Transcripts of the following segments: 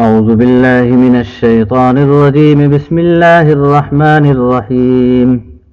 أعوذ بالله من الشيطان الرجيم. بسم الله الرحمن الرحيم.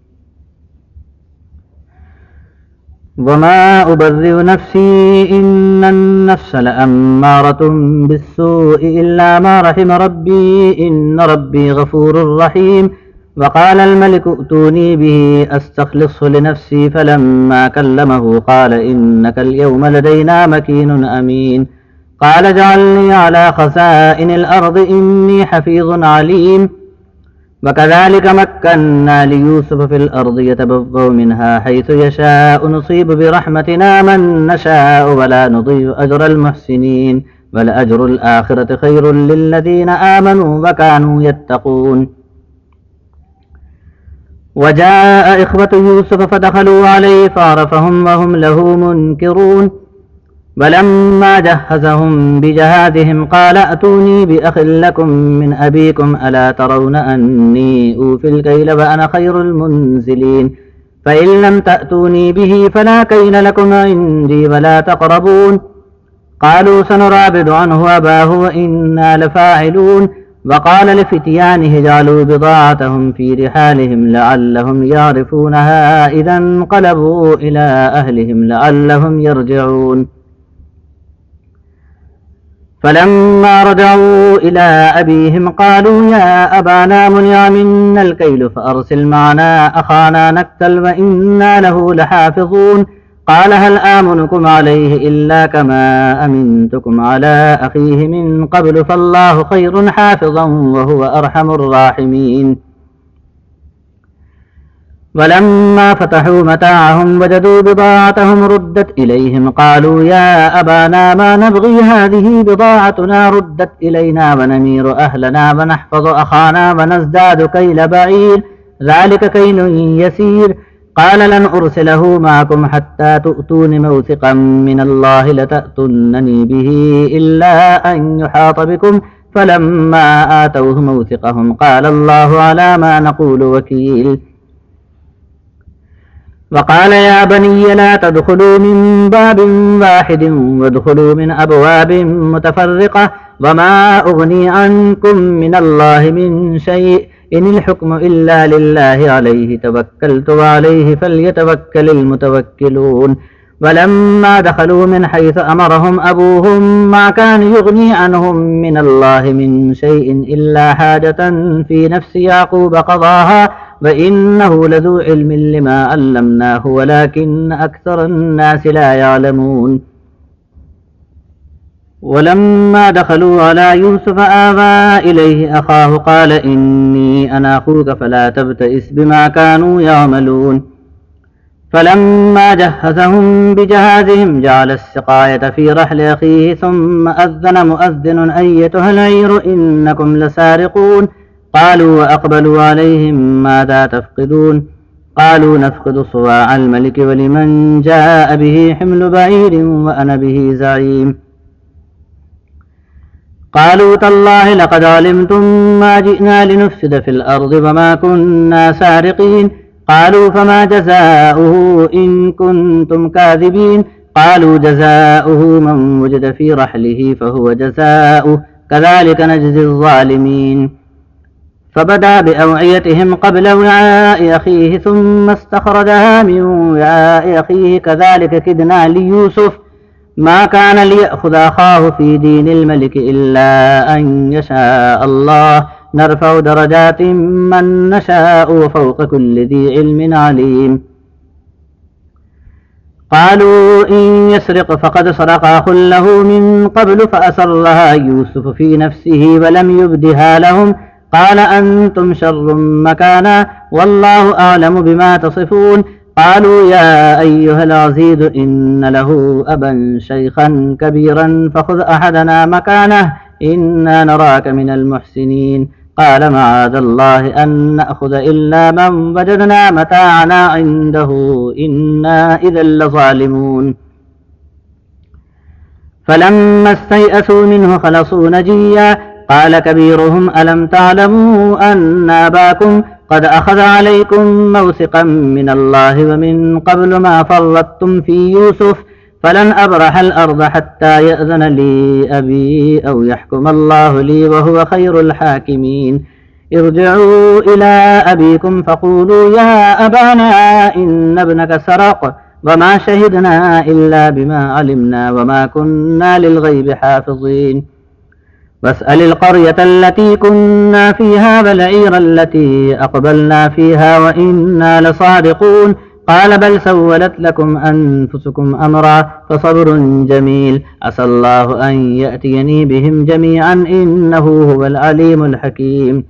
وما أبرئ نفسي إن النفس لأمارة بالسوء إلا ما رحم ربي إن ربي غفور رحيم. وقال الملك ائتوني به أستخلصه لنفسي فلما كلمه قال إنك اليوم لدينا مكين أمين. قال اجعلني على خزائن الأرض إني حفيظ عليم. وكذلك مكنا ليوسف في الأرض يتبوأ منها حيث يشاء نصيب برحمتنا من نشاء ولا نضيع أجر المحسنين ولأجر الآخرة خير للذين آمنوا وكانوا يتقون. وجاء إخوة يوسف فدخلوا عليه فعرفهم وهم له منكرون. ولما جهزهم بجهازهم قال ائتوني بأخ لكم من أبيكم ألا ترون أني أوفي الكيل وأنا خير المنزلين. فإن لم تأتوني به فلا كيل لكم عندي ولا تقربون. قالوا سنراود عنه أباه وإنا لفاعلون. وقال لفتيانه اجعلوا بضاعتهم في رحالهم لعلهم يعرفونها إذا انقلبوا إلى أهلهم لعلهم يرجعون. فلما رجعوا إلى أبيهم قالوا يا أبانا منع منا الكيل فأرسل معنا أخانا نكتل وإنا له لحافظون. قال هل آمنكم عليه إلا كما أمنتكم على أخيه من قبل فالله خير حافظا وهو أرحم الراحمين. ولما فتحوا متاعهم وجدوا بضاعتهم ردت إليهم قالوا يا أبانا ما نبغي هذه بضاعتنا ردت إلينا ونمير أهلنا ونحفظ أخانا ونزداد كيل بعير ذلك كيل يسير. قال لن أرسله معكم حتى تؤتون موثقا من الله لتأتونني به إلا أن يحاط بكم. فلما آتوه موثقهم قال الله على ما نقول وكيل. وقال يا بني لا تدخلوا من باب واحد وادخلوا من أبواب متفرقة وما أغني عنكم من الله من شيء إن الحكم إلا لله عليه توكلت وعليه فليتوكل المتوكلون. ولما دخلوا من حيث أمرهم أبوهم ما كان يغني عنهم من الله من شيء إلا حاجة في نفس يعقوب قضاها وإنه لذو علم لما علمناه ولكن أكثر الناس لا يعلمون. ولما دخلوا على يوسف آوى إليه أخاه قال إني أنا أخوك فلا تبتئس بما كانوا يعملون. فلما جهزهم بجهازهم جعل السقاية في رحل أخيه ثم أذن مؤذن أيتها العير إنكم لسارقون. قالوا وأقبلوا عليهم ماذا تفقدون. قالوا نفقد صواع الملك ولمن جاء به حمل بعير وأنا به زعيم. قالوا تالله لقد علمتم ما جئنا لنفسد في الأرض وما كنا سارقين. قالوا فما جزاؤه إن كنتم كاذبين. قالوا جزاؤه من وجد في رحله فهو جزاؤه كذلك نجزي الظالمين. فبدأ بأوعيتهم قبل وعاء أخيه ثم استخرجها من وعاء أخيه كذلك كدنا ليوسف ما كان ليأخذ أخاه في دين الملك إلا أن يشاء الله نرفع درجات من نشاء وفوق كل ذي علم عليم. قالوا إن يسرق فقد سرق أخ له من قبل فأسرها يوسف في نفسه ولم يبدها لهم. قال أنتم شر مكانا والله أعلم بما تصفون. قالوا يا أيها العزيز إن له أبا شيخا كبيرا فخذ أحدنا مكانه إنا نراك من المحسنين. قال معاذ الله أن نأخذ إلا من وجدنا متاعنا عنده إنا إذا لظالمون. فلما استيئسوا منه خلصوا نجيا. قال كبيرهم ألم تعلموا أن أباكم قد أخذ عليكم موثقا من الله ومن قبل ما فرطتم في يوسف فلن أبرح الأرض حتى يأذن لي أبي أو يحكم الله لي وهو خير الحاكمين. ارجعوا إلى أبيكم فقولوا يا أبانا إن ابنك سرق وما شهدنا إلا بما علمنا وما كنا للغيب حافظين. واسأل القرية التي كنا فيها والعير التي أقبلنا فيها وإنا لصادقون. قال بل سولت لكم أنفسكم أمرا فصبر جميل عسى الله أن يأتيني بهم جميعا إنه هو العليم الحكيم.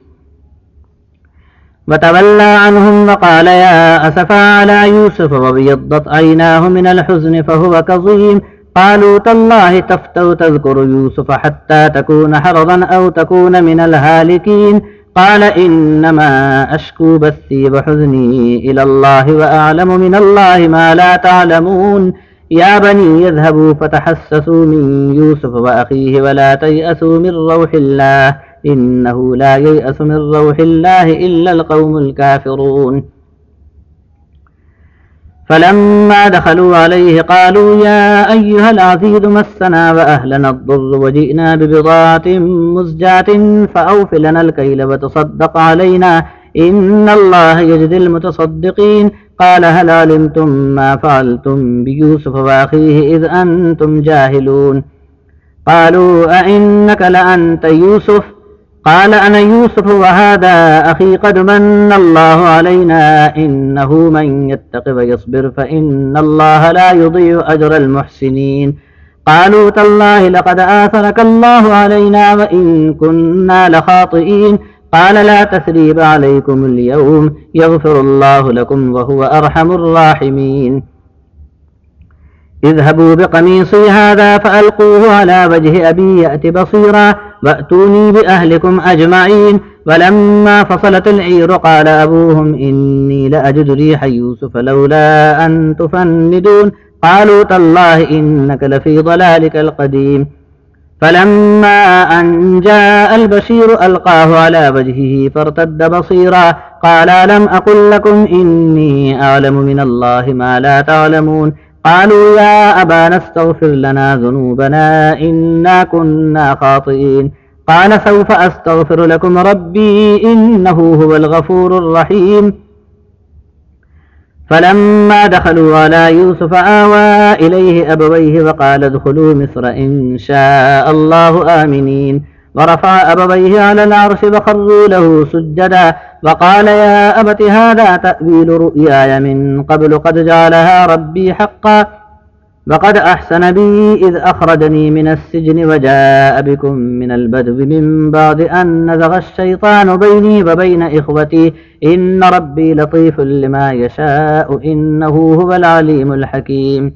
وتولى عنهم وقال يا أسفا على يوسف وابيضت عيناه من الحزن فهو كظيم. قالوا تالله تفتأ تذكر يوسف حتى تكون حرضا أو تكون من الهالكين. قال إنما أشكو بثي وحزني إلى الله وأعلم من الله ما لا تعلمون. يا بني يذهبوا فتحسسوا من يوسف وأخيه ولا تيأسوا من روح الله إنه لا ييأس من روح الله إلا القوم الكافرون. فلما دخلوا عليه قالوا يا أيها العزيز مسنا وأهلنا الضر وجئنا ببضاعة مزجاة فأوف لنا الكيل وتصدق علينا إن الله يجزي المتصدقين. قال هل علمتم ما فعلتم بيوسف وأخيه إذ أنتم جاهلون. قالوا أئنك لأنت يوسف؟ قال أنا يوسف وهذا أخي قد من الله علينا إنه من يتق ويصبر فإن الله لا يضيع أجر المحسنين. قالوا تالله لقد آثرك الله علينا وإن كنا لخاطئين. قال لا تثريب عليكم اليوم يغفر الله لكم وهو أرحم الراحمين. اذهبوا بقميصي هذا فألقوه على وجه أبي يأت بصيرا وأتوني بأهلكم أجمعين. ولما فصلت العير قال أبوهم إني لأجد ريح يوسف لولا أن تفندون. قالوا تالله إنك لفي ضلالك القديم. فلما أن جاء البشير ألقاه على وجهه فارتد بصيرا قال لم أقل لكم إني أعلم من الله ما لا تعلمون. قالوا يا أبانا استغفر لنا ذنوبنا إنا كنا خاطئين. قال سوف أستغفر لكم ربي إنه هو الغفور الرحيم. فلما دخلوا على يوسف آوى إليه أبويه وقال ادخلوا مصر إن شاء الله آمنين. ورفع أبويه على العرش وخروا له سجدا وقال يا أبت هذا تأويل رؤياي من قبل قد جعلها ربي حقا وقد أحسن بي إذ أخرجني من السجن وجاء بكم من البدو من بعد أن نزغ الشيطان بيني وبين إخوتي إن ربي لطيف لما يشاء إنه هو العليم الحكيم.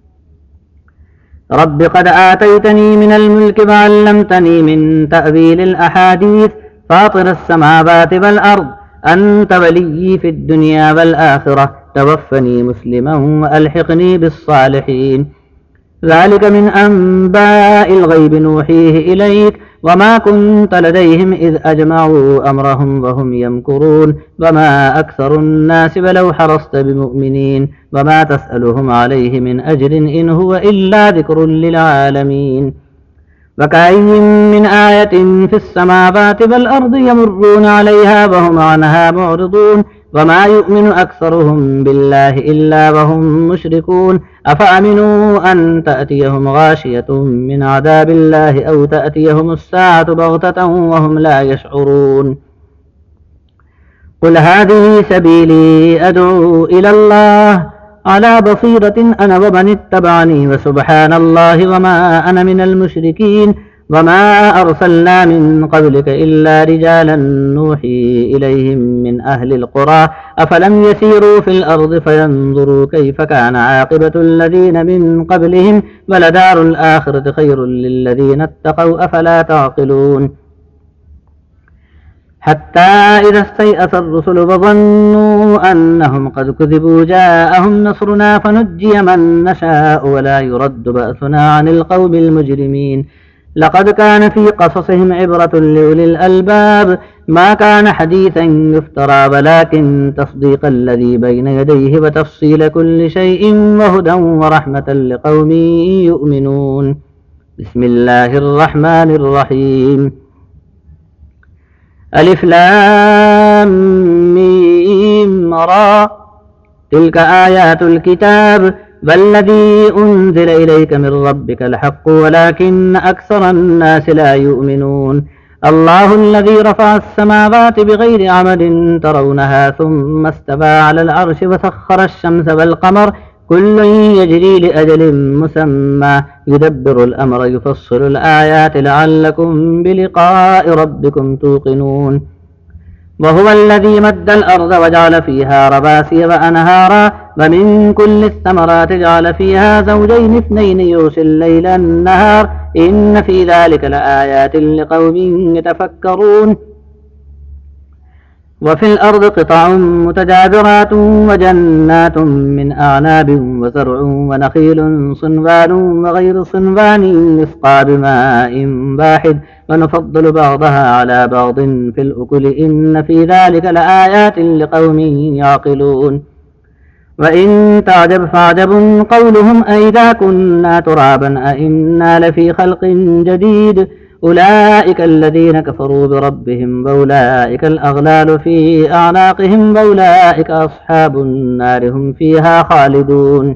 رب قد آتيتني من الملك وعلمتني من تأويل الأحاديث فاطر السماوات والأرض أنت وليي في الدنيا والآخرة توفني مسلما وألحقني بالصالحين. ذلك من أنباء الغيب نوحيه إليك وما كنت لديهم إذ أجمعوا أمرهم وهم يمكرون وما أكثر الناس ولو حرصت بمؤمنين وما تسألهم عليه من أجر إن هو إلا ذكر للعالمين. وكأين من آية في السماوات والأرض يمرون عليها وهم عنها معرضون وما يؤمن أكثرهم بالله إلا وهم مشركون. أفأمنوا أن تأتيهم غاشية من عذاب الله أو تأتيهم الساعة بغتة وهم لا يشعرون. قل هذه سبيلي أدعو إلى الله على بصيرة أنا ومن اتبعني وسبحان الله وما أنا من المشركين. وما أرسلنا من قبلك إلا رجالا نوحي إليهم من أهل القرى أفلم يسيروا في الأرض فينظروا كيف كان عاقبة الذين من قبلهم ولدار الآخرة خير للذين اتقوا أفلا تعقلون. حتى إذا استيأس الرسل وظنوا أنهم قد كذبوا جاءهم نصرنا فنجي من نشاء ولا يرد بأسنا عن القوم المجرمين. لقد كان في قصصهم عبرة لأولي الألباب ما كان حديثا يفترى ولكن تصديق الذي بين يديه وتفصيل كل شيء وهدى ورحمة لقوم يؤمنون. بسم الله الرحمن الرحيم. ألف لام ميم را تلك آيات الكتاب والذي أنزل إليك من ربك الحق ولكن أكثر الناس لا يؤمنون. الله الذي رفع السماوات بغير عمد ترونها ثم استوى على العرش وسخر الشمس والقمر كل يجري لأجل مسمى يدبر الأمر يفصل الآيات لعلكم بلقاء ربكم توقنون. وهو الذي مد الأرض وجعل فيها رواسي وأنهارا ومن كل الثمرات جعل فيها زوجين اثنين يغشي الليل النهار إن في ذلك لآيات لقوم يتفكرون. وفي الأرض قطع متجاورات وجنات من أعناب وزرع ونخيل صنوان وغير صنوان يسقى بماء واحد ونفضل بعضها على بعض في الأكل إن في ذلك لآيات لقوم يعقلون. وإن تعجب فعجب قولهم أئذا كنا ترابا أئنا لفي خلق جديد أولئك الذين كفروا بربهم وأولئك الأغلال في أعناقهم وأولئك أصحاب النار هم فيها خالدون.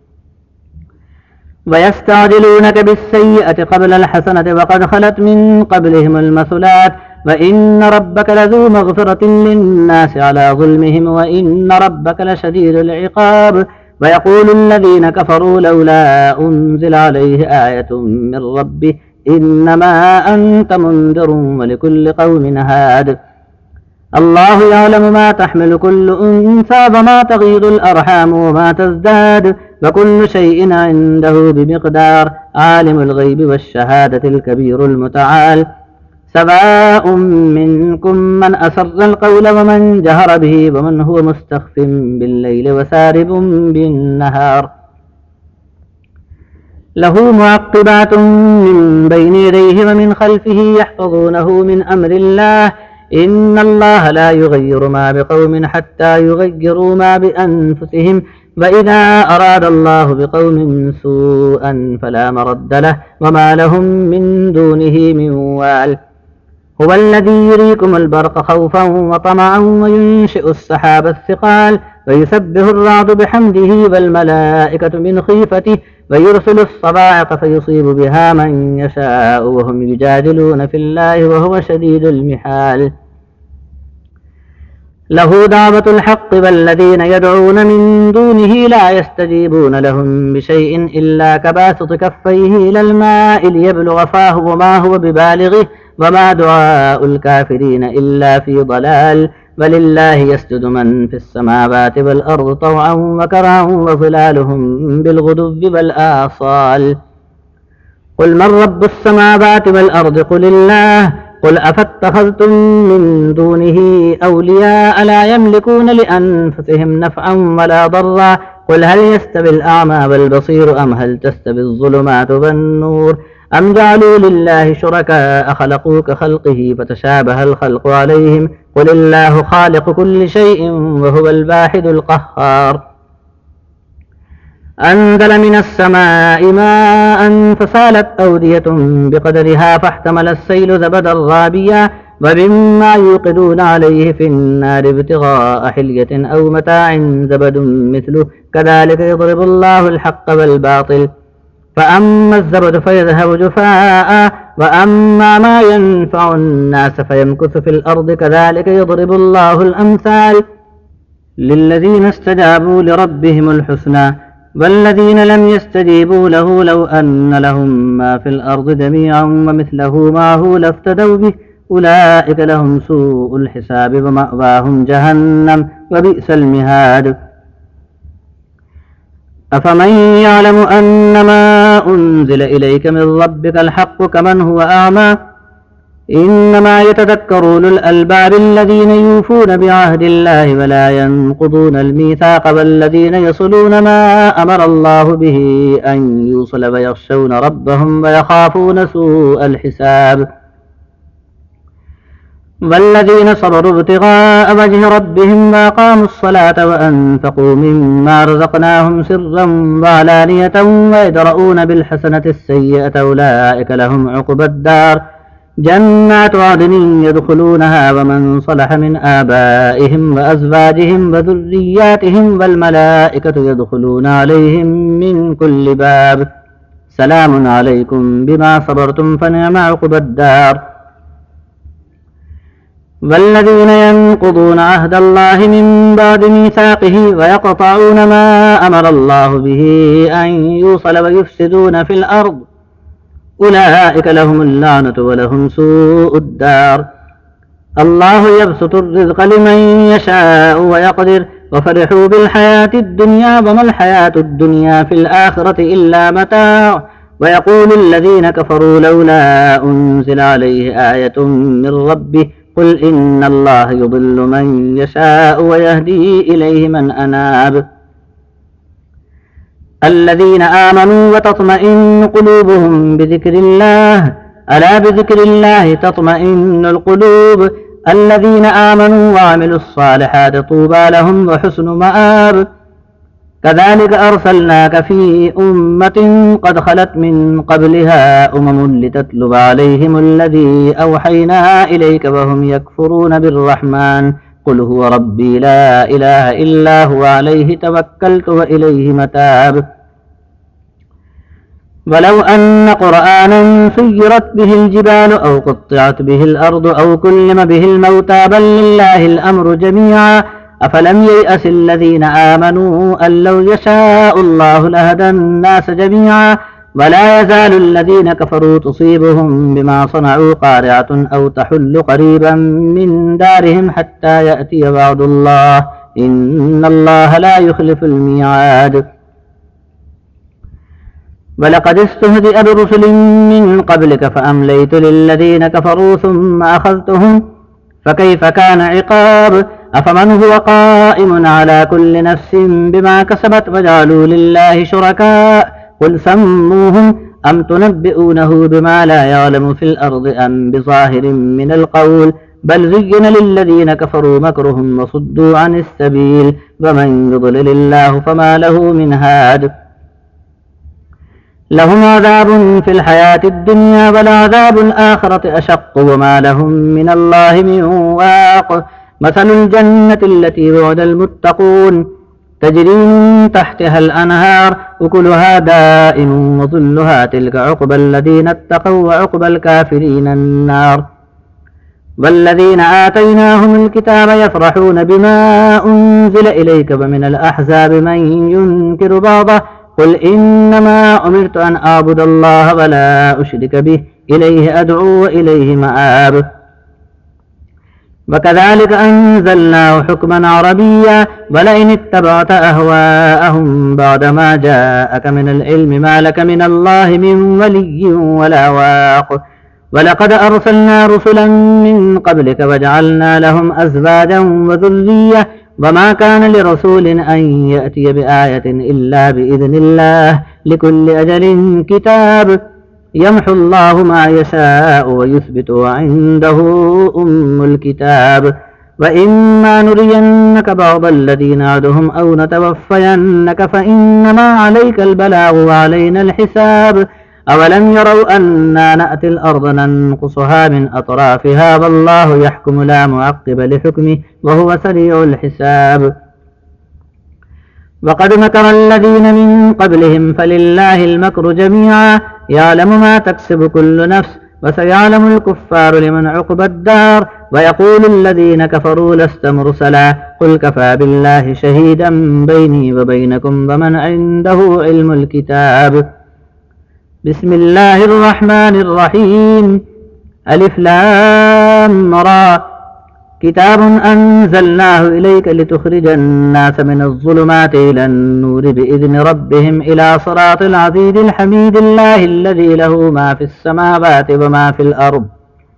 ويستعجلونك بالسيئة قبل الحسنة وقد خلت من قبلهم المثلات وإن ربك لذو مغفرة للناس على ظلمهم وإن ربك لشديد العقاب. ويقول الذين كفروا لولا أنزل عليه آية من ربه إنما أنت منذر ولكل قوم هاد. الله يعلم ما تحمل كل أنثى وما تغيض الأرحام وما تزداد وكل شيء عنده بمقدار. عالم الغيب والشهادة الكبير المتعال. سواء منكم من أسر القول ومن جهر به ومن هو مستخف بالليل وسارب بالنهار. له معقبات من بين يديه ومن خلفه يحفظونه من أمر الله إن الله لا يغير ما بقوم حتى يغيروا ما بأنفسهم وإذا أراد الله بقوم سوءا فلا مرد له وما لهم من دونه من وال. هو الذي يريكم البرق خوفا وطمعا وينشئ السحاب الثقال ويسبح الرعد بحمده والملائكة من خيفته ويرسل الصواعق فيصيب بها من يشاء وهم يجادلون في الله وهو شديد المحال. له دعوة الحق والذين يدعون من دونه لا يستجيبون لهم بشيء إلا كباسط كفيه إلى الماء ليبلغ فاه وما هو ببالغه وما دعاء الكافرين إلا في ضلال. ولله يسجد من في السماوات والأرض طوعا وكرها وظلالهم بالغدو والآصال. قل من رب السماوات والأرض قل الله قل أفاتخذتم من دونه أولياء لا يملكون لأنفسهم نفعا ولا ضرا قل هل يستوي الأعمى والبصير أم هل تستوي الظلمات والنور أم جعلوا لله شركاء خلقوا كخلقه فتشابه الخلق عليهم قل الله خالق كل شيء وهو الواحد القهار. أنزل من السماء ماء فسالت أودية بقدرها فاحتمل السيل زبدا رابيا ومما يوقدون عليه في النار ابتغاء حلية أو متاع زبد مثله كذلك يضرب الله الحق والباطل فأما الزبد فيذهب جفاء وأما ما ينفع الناس فيمكث في الأرض كذلك يضرب الله الأمثال. للذين استجابوا لربهم الحسنى والذين لم يستجيبوا له لو أن لهم ما في الأرض جميعا ومثله معه لافتدوا به أولئك لهم سوء الحساب ومأواهم جهنم وبئس المهاد. أفمن يعلم أنما أنزل إليك من ربك الحق كمن هو أعمى إنما يتذكر أولو الألباب الذين يوفون بعهد الله ولا ينقضون الميثاق والذين يصلون ما أمر الله به أن يوصل ويخشون ربهم ويخافون سوء الحساب. والذين صبروا ابتغاء وجه ربهم وأقاموا الصلاة وأنفقوا مما رزقناهم سرا وعلانية ويدرؤون بالحسنة السيئة أولئك لهم عقبى الدار جنات عدن يدخلونها ومن صلح من آبائهم وأزواجهم وذرياتهم والملائكة يدخلون عليهم من كل باب سلام عليكم بما صبرتم فنعم عقبى الدار. والذين ينقضون عهد الله من بعد ميثاقه ويقطعون ما أمر الله به أن يوصل ويفسدون في الأرض أولئك لهم اللعنة ولهم سوء الدار. الله يبسط الرزق لمن يشاء ويقدر وفرحوا بالحياة الدنيا وما الحياة الدنيا في الآخرة إلا متاع ويقول الذين كفروا لولا أنزل عليه آية من ربه قل إن الله يضل من يشاء ويهدي إليه من أناب. الذين آمنوا وتطمئن قلوبهم بذكر الله ألا بذكر الله تطمئن القلوب الذين آمنوا وعملوا الصالحات طوبى لهم وحسن مآب. كذلك أرسلناك في أمة قد خلت من قبلها لتتلو عليهم الذي أوحينا إليك وهم يكفرون بالرحمن قل هو ربي لا إله إلا هو عليه توكلت وإليه متاب. ولو أن قرآنا سيرت به الجبال أو قطعت به الأرض أو كلم به الموتى بل لله الأمر جميعا أفلم ييأس الذين آمنوا أن لو يشاء الله لهدى الناس جميعا ولا يزال الذين كفروا تصيبهم بما صنعوا قارعة أو تحل قريبا من دارهم حتى يأتي وعد الله إن الله لا يخلف الميعاد. ولقد استهزئ برسل من قبلك فأمليت للذين كفروا ثم أخذتهم فكيف كان عقاب. أفمن هو قائم على كل نفس بما كسبت وجعلوا لله شركاء قل سموهم أم تنبئونه بما لا يعلم في الأرض أم بظاهر من القول بل زين للذين كفروا مكرهم وصدوا عن السبيل ومن يضلل الله فما له من هاد. لهم عذاب في الحياة الدنيا ولعذاب الآخرة أشق وما لهم من الله من واق. مثل الجنة التي وعد المتقون تجري من تحتها الأنهار أكلها دائم وظلها تلك عقبى الذين اتقوا وعقبى الكافرين النار. والذين آتيناهم الكتاب يفرحون بما أنزل إليك ومن الأحزاب من ينكر بعضه قل إنما أمرت أن أعبد الله ولا أشرك به إليه أدعو وإليه مآب. وكذلك أنزلناه حكما عربيا ولئن اتبعت أهواءهم بعدما جاءك من العلم ما لك من الله من ولي ولا واق. ولقد أرسلنا رسلا من قبلك وجعلنا لهم أزواجا وذرية وما كان لرسول أن يأتي بآية إلا بإذن الله لكل أجل كتاب يمحو الله ما يشاء ويثبت وعنده أم الكتاب. وإما نرينك بعض الذين نعدهم أو نتوفينك فإنما عليك البلاغ وعلينا الحساب. أولم يروا أنا نأتي الأرض ننقصها من أطرافها والله يحكم لا معقب لحكمه وهو سريع الحساب. وقد مكر الذين من قبلهم فلله المكر جميعا يعلم ما تكسب كل نفس وسيعلم الكفار لمن عقبى الدار. ويقول الذين كفروا لست مرسلا قل كفى بالله شهيدا بيني وبينكم ومن عنده علم الكتاب. بسم الله الرحمن الرحيم ألف لام را كتاب أنزلناه إليك لتخرج الناس من الظلمات إلى النور بإذن ربهم إلى صراط العزيز الحميد الله الذي له ما في السماوات وما في الأرض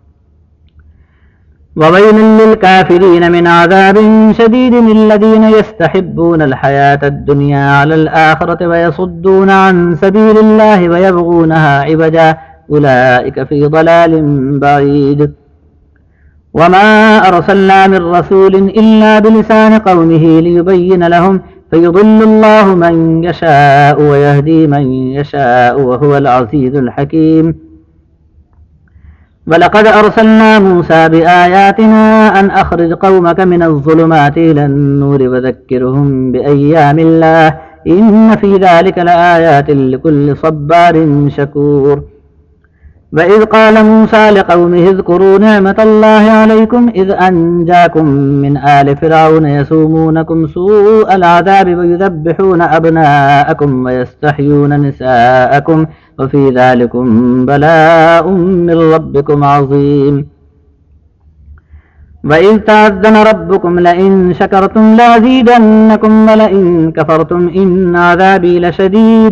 وويل للكافرين من عذاب شديد الذين يستحبون الحياة الدنيا على الآخرة ويصدون عن سبيل الله ويبغونها عوجا أولئك في ضلال بعيد. وما أرسلنا من رسول إلا بلسان قومه ليبين لهم فيضل الله من يشاء ويهدي من يشاء وهو العزيز الحكيم ولقد أرسلنا موسى بآياتنا أن أخرج قومك من الظلمات إلى النور وذكرهم بأيام الله إن في ذلك لآيات لكل صبار شكور وإذ قال موسى لقومه اذكروا نعمة الله عليكم إذ أنجاكم من آل فرعون يسومونكم سوء العذاب ويذبحون أبناءكم ويستحيون نساءكم وفي ذلكم بلاء من ربكم عظيم وإذ تأذن ربكم لئن شكرتم لأزيدنكم ولئن كفرتم إن عذابي لشديد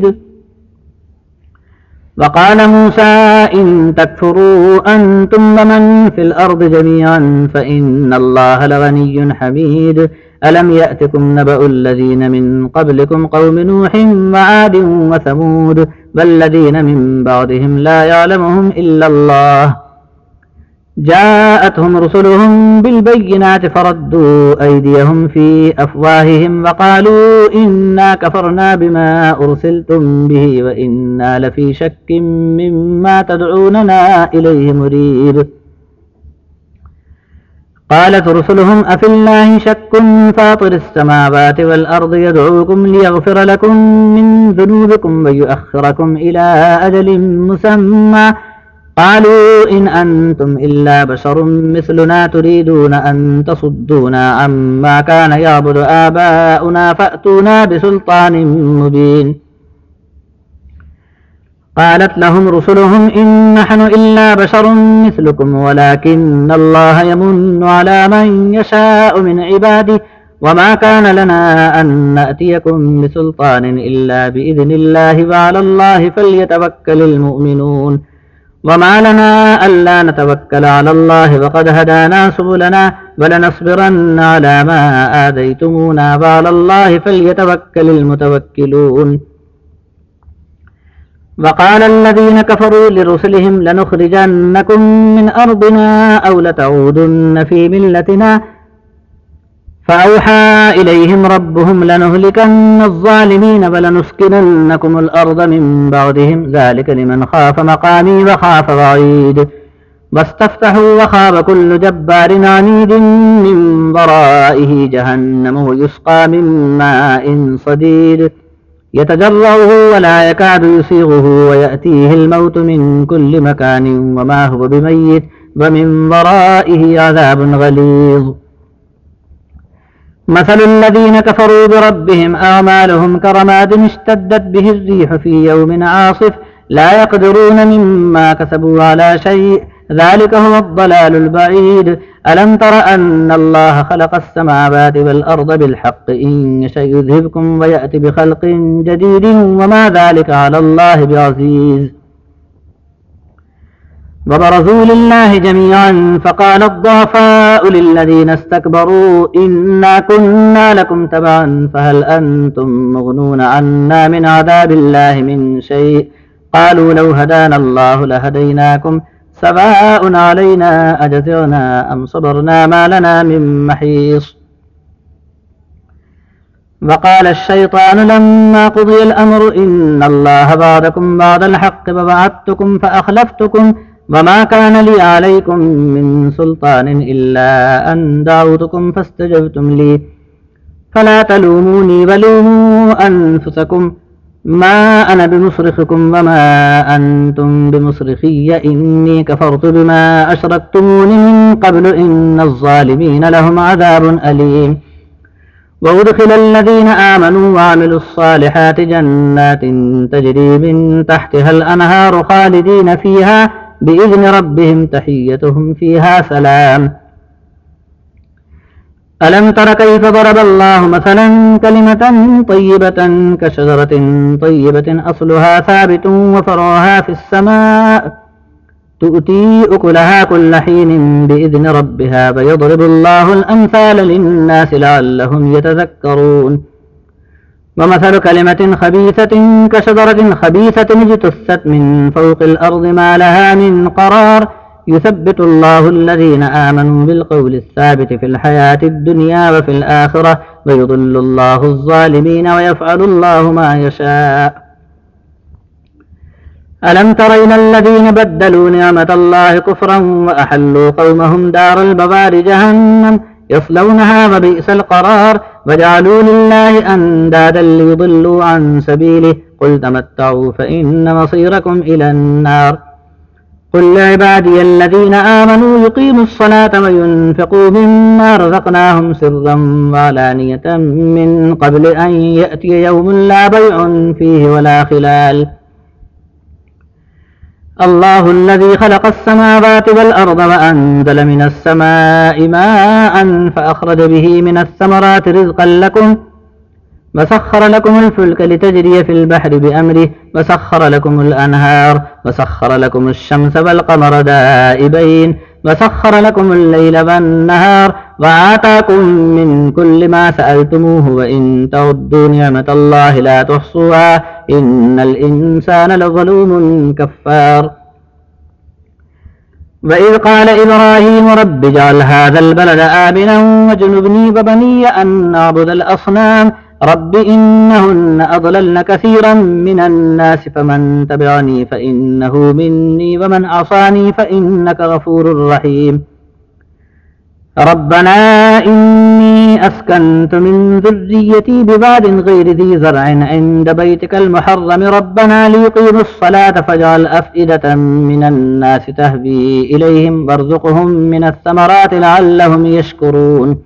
وقال موسى إن تكفروا أنتم ومن في الأرض جميعا فإن الله لغني حميد ألم يأتكم نبأ الذين من قبلكم قوم نوح وعاد وثمود والذين من بعدهم لا يعلمهم إلا الله جاءتهم رسلهم بالبينات فردوا أيديهم في أفواههم وقالوا إنا كفرنا بما أرسلتم به وإنا لفي شك مما تدعوننا إليه مريب قالت رسلهم أفي الله شك فاطر السماوات والأرض يدعوكم ليغفر لكم من ذنوبكم ويؤخركم إلى أجل مسمى قالوا إن أنتم إلا بشر مثلنا تريدون أن تصدونا عما كان يعبد آباؤنا فأتونا بسلطان مبين قالت لهم رسلهم إن نحن إلا بشر مثلكم ولكن الله يمن على من يشاء من عباده وما كان لنا أن نأتيكم بسلطان إلا بإذن الله وعلى الله فليتوكل المؤمنون وما لنا ألا نتوكل على الله وقد هدانا سبلنا ولنصبرن على ما آذيتمونا وعلى الله فليتوكل المتوكلون وقال الذين كفروا لرسلهم لنخرجنكم من أرضنا أو لتعودن في ملتنا فأوحى إليهم ربهم لنهلكن الظالمين ولنسكننكم الأرض من بعدهم ذلك لمن خاف مقامي وخاف وعيد واستفتحوا وخاب كل جبار عنيد من ورائه جهنم ويسقى من ماء صديد يتجرعه ولا يكاد يسيغه ويأتيه الموت من كل مكان وما هو بميت ومن ورائه عذاب غليظ مثل الذين كفروا بربهم أعمالهم كرماد اشتدت به الريح في يوم عاصف لا يقدرون مما كسبوا على شيء ذلك هو الضلال البعيد ألم تر أن الله خلق السماوات والأرض بالحق إن يشأ يذهبكم ويأتي بخلق جديد وما ذلك على الله بعزيز وبرزوا لله جميعا فقال الضعفاء للذين استكبروا إنا كنا لكم تبعا فهل أنتم مغنون عنا من عذاب الله من شيء قالوا لو هدانا الله لهديناكم سواء علينا أجزعنا أم صبرنا ما لنا من محيص وقال الشيطان لما قضي الأمر إن الله وعدكم وعد الحق ووعدتكم فأخلفتكم وما كان لي عليكم من سلطان إلا أن دعوتكم فاستجبتم لي فلا تلوموني ولوموا أنفسكم ما أنا بمصرخكم وما أنتم بمصرخي إني كفرت بما أشركتمون من قبل إن الظالمين لهم عذاب أليم وأدخل الذين آمنوا وعملوا الصالحات جنات تجري من تحتها الأنهار خالدين فيها بإذن ربهم تحيتهم فيها سلام ألم تر كيف ضرب الله مثلا كلمة طيبة كشجرة طيبة أصلها ثابت وفرعها في السماء تؤتي أكلها كل حين بإذن ربها ويضرب الله الأمثال للناس لعلهم يتذكرون ومثل كلمة خبيثة كشجرة خبيثة اجتثت من فوق الأرض ما لها من قرار يثبت الله الذين آمنوا بالقول الثابت في الحياة الدنيا وفي الآخرة ويضل الله الظالمين ويفعل الله ما يشاء. ألم تر إلى الذين بدلوا نعمة الله كفرا وأحلوا قومهم دار البوار جهنم يصلونها وبئس القرار وجعلوا لله أندادا ليضلوا عن سبيله قل تمتعوا فإن مصيركم إلى النار. قل لعبادي الذين آمنوا يقيموا الصلاة وينفقوا مما رزقناهم سرا وعلانية من قبل أن يأتي يوم لا بيع فيه ولا خلال. الله الذي خلق السماوات والأرض وأنزل من السماء ماء فأخرج به من الثمرات رزقا لكم وسخر لكم الفلك لتجري في البحر بأمره وسخر لكم الأنهار وسخر لكم الشمس والقمر دائبين وسخر لكم الليل والنهار وآتاكم من كل ما سألتموه وإن تعدوا نعمة الله لا تحصوها إن الإنسان لظلوم كفار. وإذ قال إبراهيم رب اجعل هذا البلد آمنا واجنبني وبني أن نعبد الأصنام رب إنهن أضللن كثيرا من الناس فمن تبعني فإنه مني ومن عصاني فإنك غفور رحيم. ربنا إني أسكنت من ذريتي بواد غير ذي زرع عند بيتك المحرم ربنا ليقيموا الصلاة فاجعل أفئدة من الناس تهوي إليهم وارزقهم من الثمرات لعلهم يشكرون.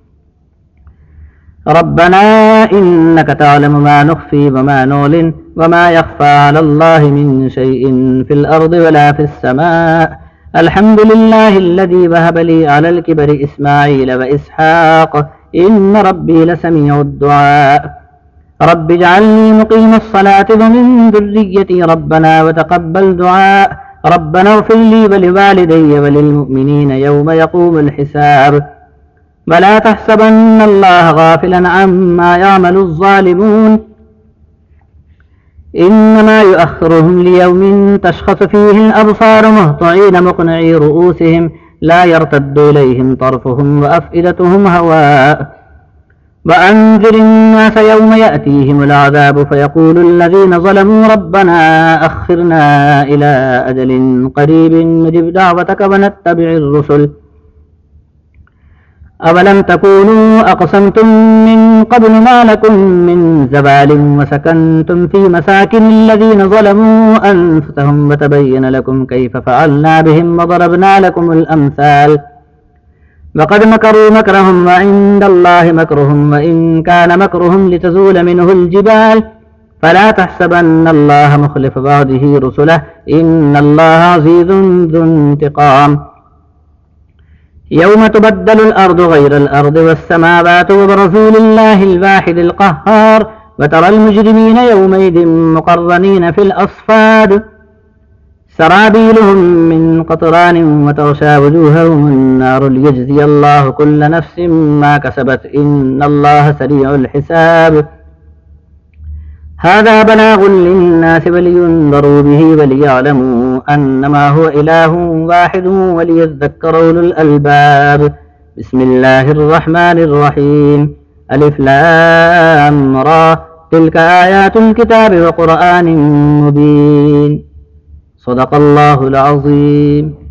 ربنا إنك تعلم ما نخفي وما نعلن وما يخفى على الله من شيء في الأرض ولا في السماء الحمد لله الذي وهب لي على الكبر إسماعيل وإسحاق إن ربي لسميع الدعاء. رب اجعلني مقيم الصلاة ومن ذريتي ربنا وتقبل دعاء ربنا اغفر لي ولوالدي وللمؤمنين يوم يقوم الحساب. ولا تحسبن الله غافلا عما يعمل الظالمون إنما يؤخرهم ليوم تشخص فيه الأبصار مهطعين مقنعي رؤوسهم لا يرتد إليهم طرفهم وأفئدتهم هواء. وأنذر الناس يوم يأتيهم العذاب فيقول الذين ظلموا ربنا أخرنا إلى أجل قريب نجب دعوتك ونتبع الرسل أولم تكونوا أقسمتم من قبل ما لكم من زوال وسكنتم في مساكن الذين ظلموا أنفسهم وتبين لكم كيف فعلنا بهم وضربنا لكم الأمثال. وقد مكروا مكرهم وعند الله مكرهم وإن كان مكرهم لتزول منه الجبال فلا تحسبن الله مخلف وعده رسله إن الله عزيز ذو انتقام. يوم تبدل الأرض غير الأرض والسماوات وبرزوا لله الواحد القهار وترى المجرمين يومئذ مقرنين في الأصفاد سرابيلهم من قطران وتغشى وجوههم النار ليجزي الله كل نفس ما كسبت إن الله سريع الحساب. هذا بلاغ للناس ولينذروا به وليعلموا أنما هو إله واحد وليذكر أولو الألباب. بسم الله الرحمن الرحيم ألف لام را تلك آيات الكتاب وقرآن مبين صدق الله العظيم.